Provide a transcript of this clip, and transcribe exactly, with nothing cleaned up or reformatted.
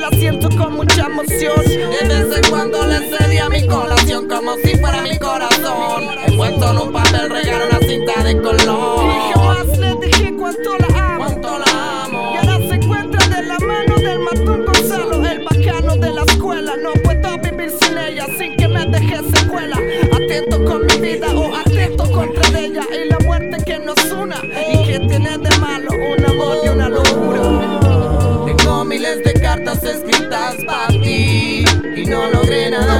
la siento con mucha emoción. De vez en cuando le cedí a mi colación como si fuera mi corazón, envuelto en un papel regalo una cinta de color. Y jamás le dije cuánto la amo, cuánto la amo. Y ahora se encuentra de la mano del matón Gonzalo, el bacano de la escuela. No puedo vivir sin ella sin que me deje secuela. Atento con mi vida o atento contra ella y la muerte que nos una. ¿Y que tiene de malo un amor y una locura? Tengo miles de cartas escritas para ti y no logré nada.